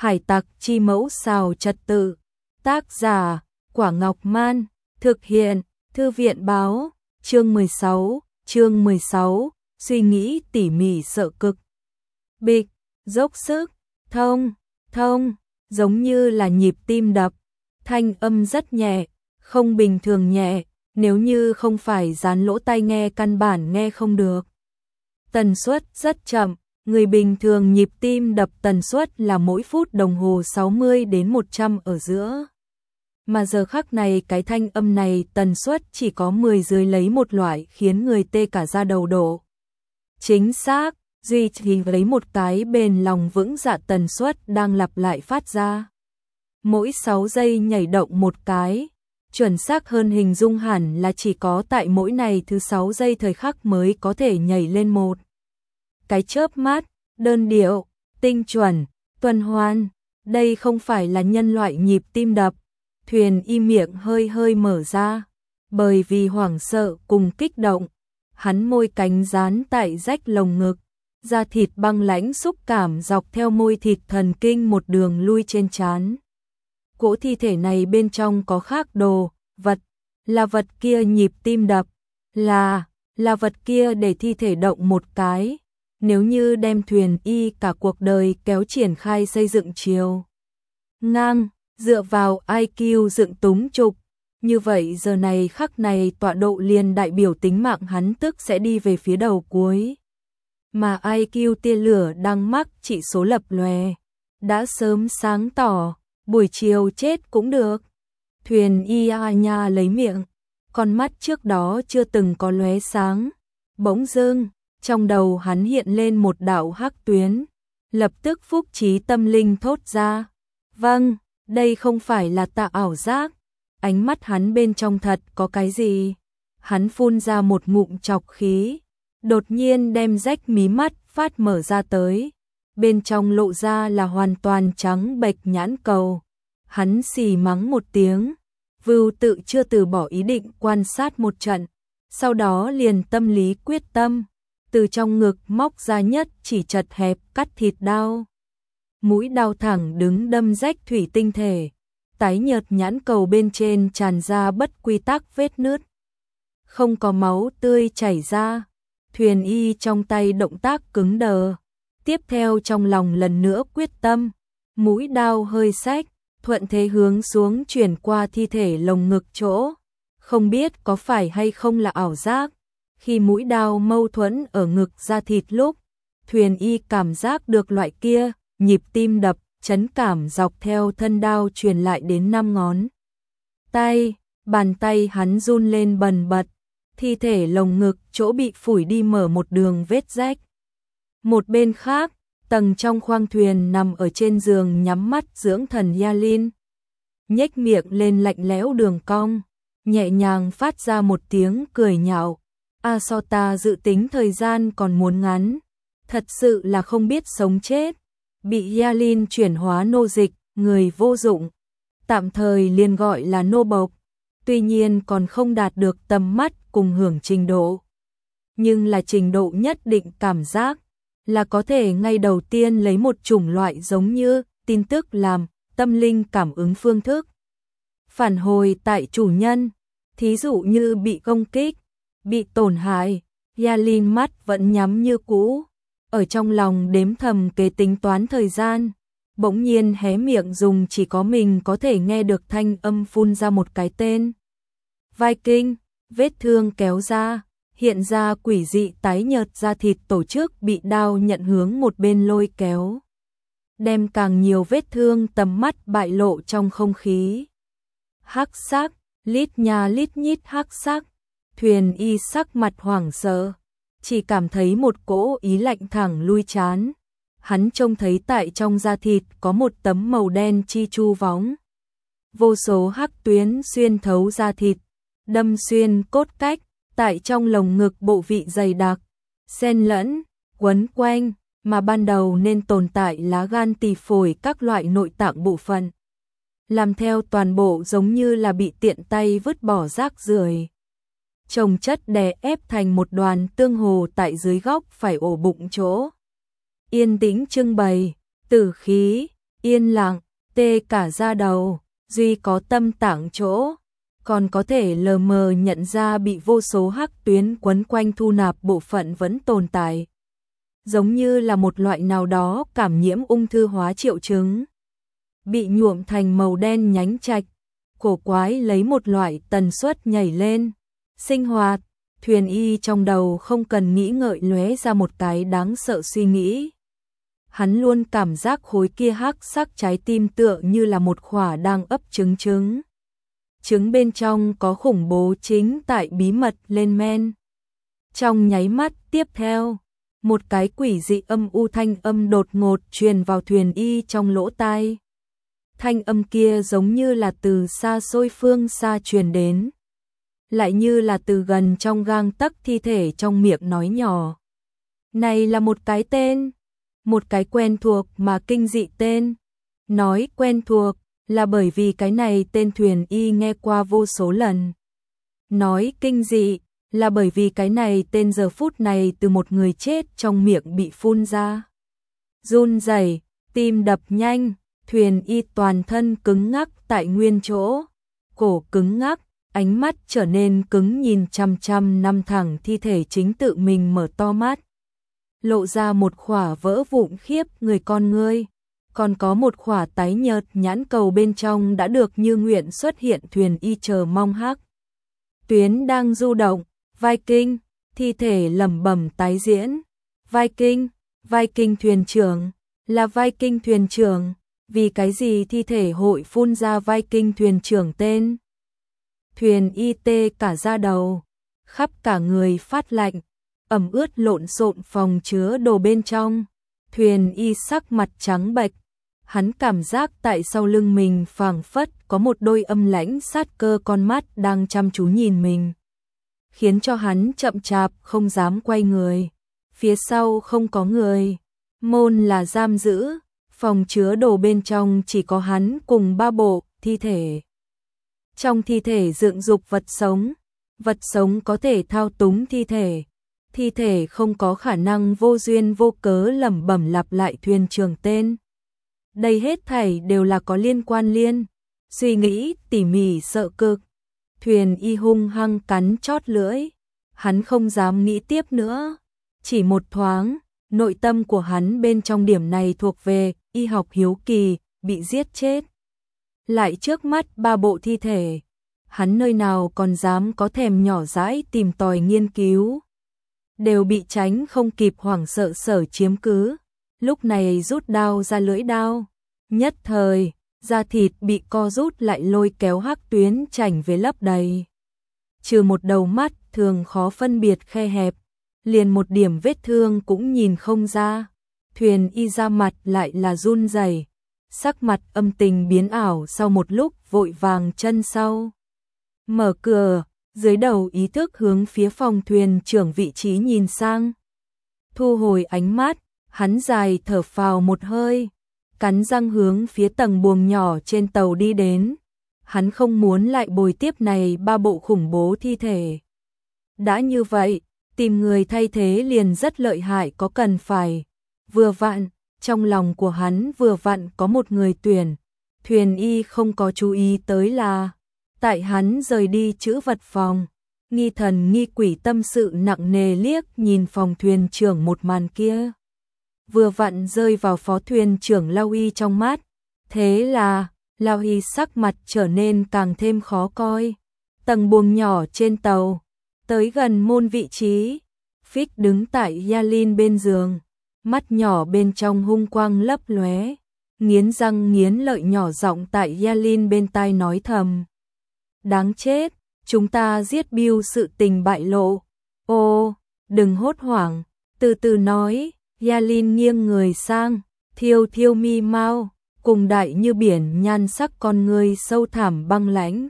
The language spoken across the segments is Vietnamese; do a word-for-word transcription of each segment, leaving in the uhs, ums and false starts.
Hải tặc chi mẫu xào trật tự. Tác giả, Quả Ngọc Man. Thực hiện, Thư viện báo. Chương mười sáu, chương mười sáu, suy nghĩ tỉ mỉ sợ cực. Bịch, dốc sức, thông, thông, giống như là nhịp tim đập. Thanh âm rất nhẹ, không bình thường nhẹ, nếu như không phải dán lỗ tai nghe căn bản nghe không được. Tần suất rất chậm, người bình thường nhịp tim đập tần suất là mỗi phút đồng hồ sáu mươi đến một trăm ở giữa. Mà giờ khắc này cái thanh âm này tần suất chỉ có mười dưới lấy một loại khiến người tê cả da đầu đổ. Chính xác, duy trì lấy một cái bền lòng vững dạ tần suất đang lặp lại phát ra. Mỗi sáu giây nhảy động một cái, chuẩn xác hơn hình dung hẳn là chỉ có tại mỗi này thứ sáu giây thời khắc mới có thể nhảy lên một cái chớp mắt, đơn điệu, tinh chuẩn, tuần hoàn. Đây không phải là nhân loại nhịp tim đập. Thuyền Y miệng hơi hơi mở ra, bởi vì hoảng sợ cùng kích động, hắn môi cánh dán tại rách lồng ngực, da thịt băng lãnh xúc cảm dọc theo môi thịt thần kinh một đường lui trên trán. Cỗ thi thể này bên trong có khác đồ, vật, là vật kia nhịp tim đập, là, là vật kia để thi thể động một cái, nếu như đem Thuyền Y cả cuộc đời kéo triển khai xây dựng chiều ngang, dựa vào i kiu dựng túng trục, như vậy giờ này khắc này tọa độ liền đại biểu tính mạng hắn tức sẽ đi về phía đầu cuối. Mà i kiu tia lửa đang mắc chỉ số lập lòe, đã sớm sáng tỏ, buổi chiều chết cũng được. Thuyền Y a nha lấy miệng, con mắt trước đó chưa từng có lóe sáng, bỗng dưng, trong đầu hắn hiện lên một đạo hắc tuyến, lập tức phúc trí tâm linh thốt ra, vâng. Đây không phải là tạ ảo giác, ánh mắt hắn bên trong thật có cái gì. Hắn phun ra một ngụm chọc khí, đột nhiên đem rách mí mắt phát mở ra tới. Bên trong lộ ra là hoàn toàn trắng bệch nhãn cầu. Hắn xì mắng một tiếng, vưu tự chưa từ bỏ ý định quan sát một trận. Sau đó liền tâm lý quyết tâm, từ trong ngực móc ra nhất chỉ chật hẹp cắt thịt đao. Mũi đao thẳng đứng đâm rách thủy tinh thể, tái nhợt nhãn cầu bên trên tràn ra bất quy tắc vết nứt. Không có máu tươi chảy ra, Thuyền Y trong tay động tác cứng đờ, tiếp theo trong lòng lần nữa quyết tâm, mũi đao hơi xách, thuận thế hướng xuống chuyển qua thi thể lồng ngực chỗ. Không biết có phải hay không là ảo giác, khi mũi đao mâu thuẫn ở ngực da thịt lúc, Thuyền Y cảm giác được loại kia nhịp tim đập, chấn cảm dọc theo thân đao truyền lại đến năm ngón tay, bàn tay hắn run lên bần bật, thi thể lồng ngực chỗ bị phủi đi mở một đường vết rách. Một bên khác, tầng trong khoang thuyền nằm ở trên giường nhắm mắt dưỡng thần Yalin, nhếch miệng lên lạnh lẽo đường cong, nhẹ nhàng phát ra một tiếng cười nhạo. Asota dự tính thời gian còn muốn ngắn, thật sự là không biết sống chết. Bị Yalin chuyển hóa nô dịch, người vô dụng, tạm thời liền gọi là nô bộc, tuy nhiên còn không đạt được tầm mắt cùng hưởng trình độ. Nhưng là trình độ nhất định cảm giác, là có thể ngay đầu tiên lấy một chủng loại giống như tin tức làm tâm linh cảm ứng phương thức. Phản hồi tại chủ nhân, thí dụ như bị công kích, bị tổn hại, Yalin mắt vẫn nhắm như cũ. Ở trong lòng đếm thầm kế tính toán thời gian, bỗng nhiên hé miệng dùng chỉ có mình có thể nghe được thanh âm phun ra một cái tên. Viking, vết thương kéo ra, hiện ra quỷ dị tái nhợt da thịt tổ chức bị đao nhận hướng một bên lôi kéo. Đem càng nhiều vết thương tầm mắt bại lộ trong không khí. Hắc sắc, lít nha lít nhít hắc sắc, Thuyền Y sắc mặt hoảng sợ. Chỉ cảm thấy một cỗ ý lạnh thẳng lui trán. Hắn trông thấy tại trong da thịt có một tấm màu đen chi chu vóng. Vô số hắc tuyến xuyên thấu da thịt, đâm xuyên cốt cách, tại trong lồng ngực bộ vị dày đặc, xen lẫn, quấn quanh, mà ban đầu nên tồn tại lá gan tỳ phổi các loại nội tạng bộ phận. Làm theo toàn bộ giống như là bị tiện tay vứt bỏ rác rưởi. Chồng chất đè ép thành một đoàn tương hồ tại dưới góc phải ổ bụng chỗ. Yên tĩnh trưng bày, tử khí, yên lặng, tê cả da đầu, duy có tâm tạng chỗ, còn có thể lờ mờ nhận ra bị vô số hắc tuyến quấn quanh thu nạp bộ phận vẫn tồn tại. Giống như là một loại nào đó cảm nhiễm ung thư hóa triệu chứng. Bị nhuộm thành màu đen nhánh trạch, cổ quái lấy một loại tần suất nhảy lên, sinh hoạt. Thuyền Y trong đầu không cần nghĩ ngợi lóe ra một cái đáng sợ suy nghĩ. Hắn luôn cảm giác khối kia hắc sắc trái tim tựa như là một khỏa đang ấp trứng trứng. Trứng bên trong có khủng bố chính tại bí mật lên men. Trong nháy mắt tiếp theo, một cái quỷ dị âm u thanh âm đột ngột truyền vào Thuyền Y trong lỗ tai. Thanh âm kia giống như là từ xa xôi phương xa truyền đến, lại như là từ gần trong gang tấc thi thể trong miệng nói nhỏ. Này là một cái tên, một cái quen thuộc mà kinh dị tên. Nói quen thuộc là bởi vì cái này tên Thuyền Y nghe qua vô số lần. Nói kinh dị là bởi vì cái này tên giờ phút này từ một người chết trong miệng bị phun ra. Run rẩy, tim đập nhanh, Thuyền Y toàn thân cứng ngắc tại nguyên chỗ, cổ cứng ngắc, ánh mắt trở nên cứng nhìn chăm chăm năm thẳng thi thể chính tự mình mở to mắt. Lộ ra một khỏa vỡ vụn khiếp người con ngươi, còn có một khỏa tái nhợt nhãn cầu bên trong đã được như nguyện xuất hiện. Thuyền Y chờ mong hắc tuyến đang du động. Viking, thi thể lẩm bẩm tái diễn. Viking, Viking thuyền trưởng, là Viking thuyền trưởng, vì cái gì thi thể hội phun ra Viking thuyền trưởng tên? Thuyền Y tê cả da đầu, khắp cả người phát lạnh, ẩm ướt lộn xộn phòng chứa đồ bên trong. Thuyền Y sắc mặt trắng bệch, hắn cảm giác tại sau lưng mình phảng phất có một đôi âm lãnh sát cơ con mắt đang chăm chú nhìn mình, khiến cho hắn chậm chạp không dám quay người. Phía sau không có người, môn là giam giữ, phòng chứa đồ bên trong chỉ có hắn cùng ba bộ thi thể. Trong thi thể dựng dục vật sống, vật sống có thể thao túng thi thể, thi thể không có khả năng vô duyên vô cớ lẩm bẩm lặp lại thuyền trưởng tên. Đây hết thảy đều là có liên quan liên, suy nghĩ tỉ mỉ sợ cực. Thuyền Y hung hăng cắn chót lưỡi, hắn không dám nghĩ tiếp nữa. Chỉ một thoáng, nội tâm của hắn bên trong điểm này thuộc về y học hiếu kỳ, bị giết chết. Lại trước mắt ba bộ thi thể, hắn nơi nào còn dám có thèm nhỏ dãi tìm tòi nghiên cứu. Đều bị tránh không kịp hoảng sợ sở chiếm cứ. Lúc này rút đao ra lưỡi đao, nhất thời da thịt bị co rút lại lôi kéo hắc tuyến chảnh về lấp đầy. Trừ một đầu mắt thường khó phân biệt khe hẹp, liền một điểm vết thương cũng nhìn không ra. Thuyền Y ra mặt lại là run rẩy, sắc mặt âm tình biến ảo, sau một lúc vội vàng chân sau. Mở cửa, dưới đầu ý thức hướng phía phòng thuyền trưởng vị trí nhìn sang. Thu hồi ánh mắt, hắn dài thở phào một hơi, cắn răng hướng phía tầng buồng nhỏ trên tàu đi đến. Hắn không muốn lại bồi tiếp này ba bộ khủng bố thi thể. Đã như vậy, tìm người thay thế liền rất lợi hại, có cần phải. Vừa vặn, trong lòng của hắn vừa vặn có một người tuyển. Thuyền Y không có chú ý tới là, tại hắn rời đi trữ vật phòng, nghi thần nghi quỷ tâm sự nặng nề liếc nhìn phòng thuyền trưởng một màn kia. Vừa vặn rơi vào phó thuyền trưởng Lao Y trong mắt. Thế là, Lao Y sắc mặt trở nên càng thêm khó coi. Tầng buồng nhỏ trên tàu, tới gần môn vị trí, Phích đứng tại Yalin bên giường, mắt nhỏ bên trong hung quang lấp lóe, nghiến răng nghiến lợi nhỏ giọng tại Yalin bên tai nói thầm. Đáng chết, chúng ta giết Bill, sự tình bại lộ. Ô, đừng hốt hoảng, từ từ nói. Yalin nghiêng người sang, thiêu thiêu mi mau, cùng đại như biển nhan sắc con người sâu thẳm băng lãnh.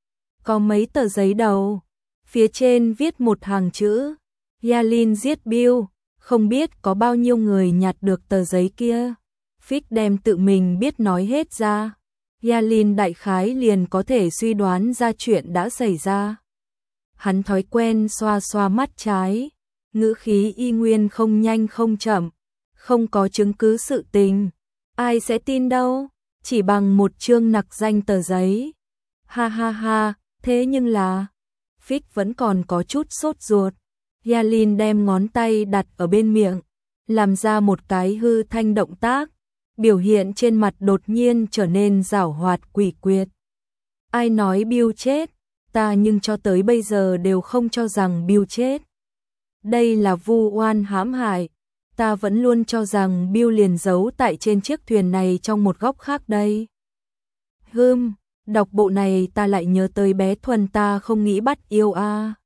Có mấy tờ giấy đầu, phía trên viết một hàng chữ, Yalin giết Bill, không biết có bao nhiêu người nhặt được tờ giấy kia. Phích đem tự mình biết nói hết ra. Yalin đại khái liền có thể suy đoán ra chuyện đã xảy ra. Hắn thói quen xoa xoa mắt trái, ngữ khí y nguyên không nhanh không chậm, không có chứng cứ sự tình, ai sẽ tin đâu. chỉ bằng một chương nặc danh tờ giấy. Ha ha ha, thế nhưng là... Fix vẫn còn có chút sốt ruột. Yalin đem ngón tay đặt ở bên miệng, làm ra một cái hư thanh động tác, biểu hiện trên mặt đột nhiên trở nên giảo hoạt quỷ quyệt. Ai nói Bill chết, ta nhưng cho tới bây giờ đều không cho rằng Bill chết. Đây là vu oan hãm hại, ta vẫn luôn cho rằng Bill liền giấu tại trên chiếc thuyền này trong một góc khác đây. Hừm, đọc bộ này ta lại nhớ tới bé Thuần ta không nghĩ bắt yêu a. À.